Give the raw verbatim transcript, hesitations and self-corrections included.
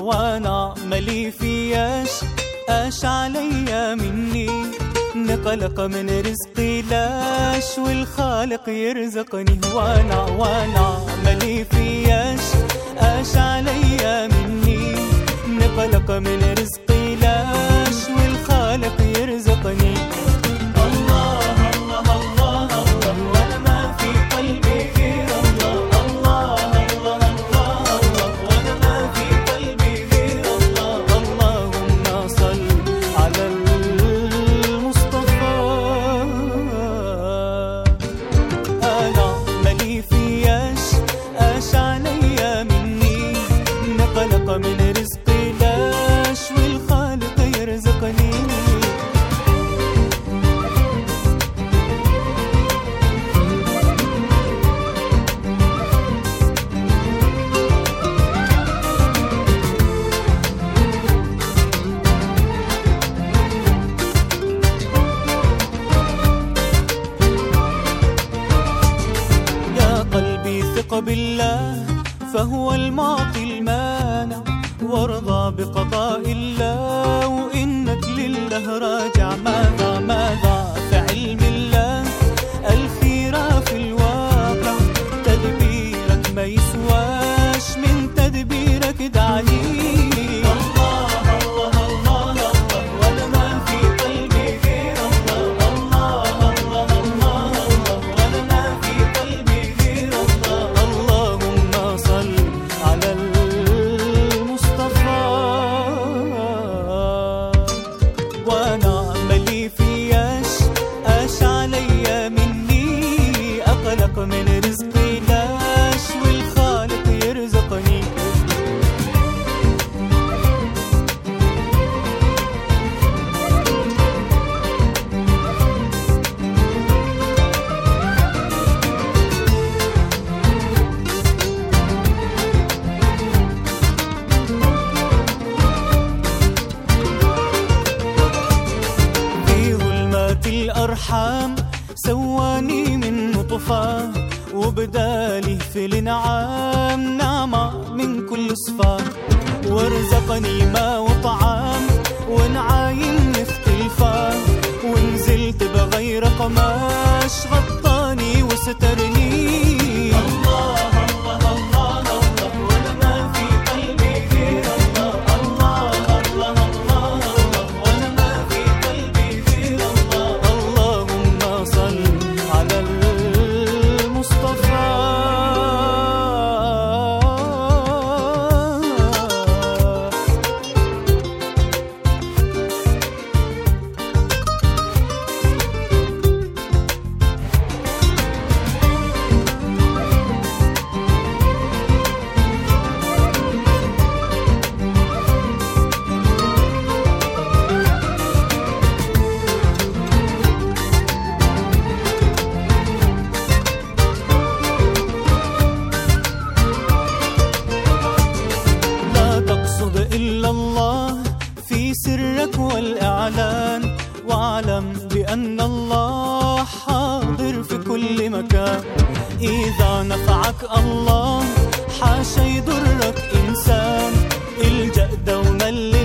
وانا ملي فياش اش عليا مني، نقلق من رزقي لاش والخالق يرزقني، وانا وانا ملي فياش اش عليا مني، نقلق من رزقي لاش والخالق يرزقني. بالله فهو المعطي المانع، وارضى بقضاء الله وإنك لله راجع. ماذا ماذا في علم الله الخيرة في الواقع، تدبيرك ما يسواش من تدبيرك دعني. من رزقي لاش والخالق يرزقني. في ظلمات الأرحام سواني من نطفة، وبدالي في الانعام نعمة من كل صفة، وارزقني ماء وطعام ونعايم مختلفة، ونزلت بغير قماش غطاني وسترني. إلا الله في سرك والإعلان، واعلم بأن الله حاضر في كل مكان. إذا نفعك الله حاشا يضرك إنسان، الجأ دوما